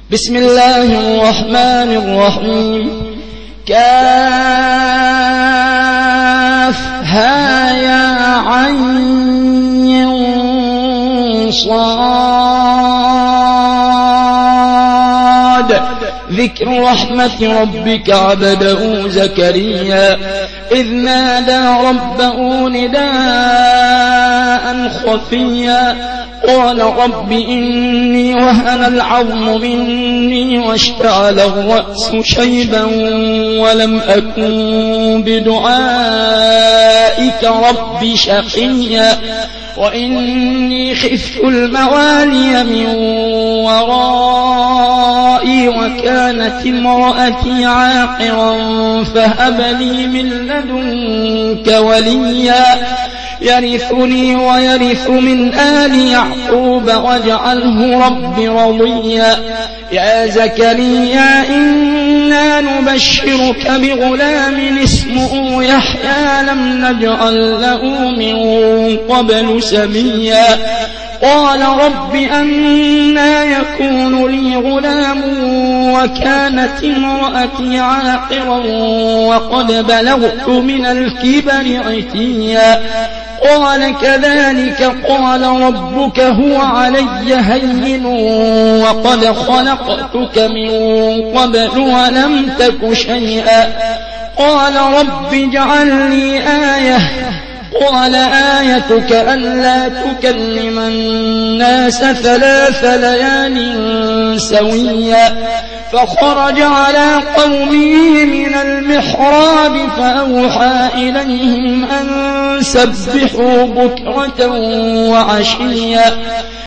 بسم الله الرحمن الرحيم كافها يا عين صاد ذكر رحمة ربك عبده زكريا إذ نادى ربه نداء خفيا قال رب إني وهن العظم مني واشتعل الرأس شيبا ولم أكن بدعائك رب شقيا وإني خفت الموالي من ورائي وكانت امرأتي عاقرا فهب لي من لدنك وليا يرثني ويرث من آل يعقوب واجعله رب رضيا يا زكريا إنا نبشرك بغلام اسمه يحيى لم نجعل له من قبل سميا قال رب أنى يكون لي غلام وكانت امرأتي عاقرا وقد بلغت من الكبر عتيا قال كذلك قال ربك هو علي هين وقد خلقتك من قبل ولم تك شيئا قال رب اجعل لي آية قال آيتك ألا تكلم الناس 3 ليال سويا فخرج على قومه من المحراب فأوحى إليهم أن سبحوا بكرة وعشيا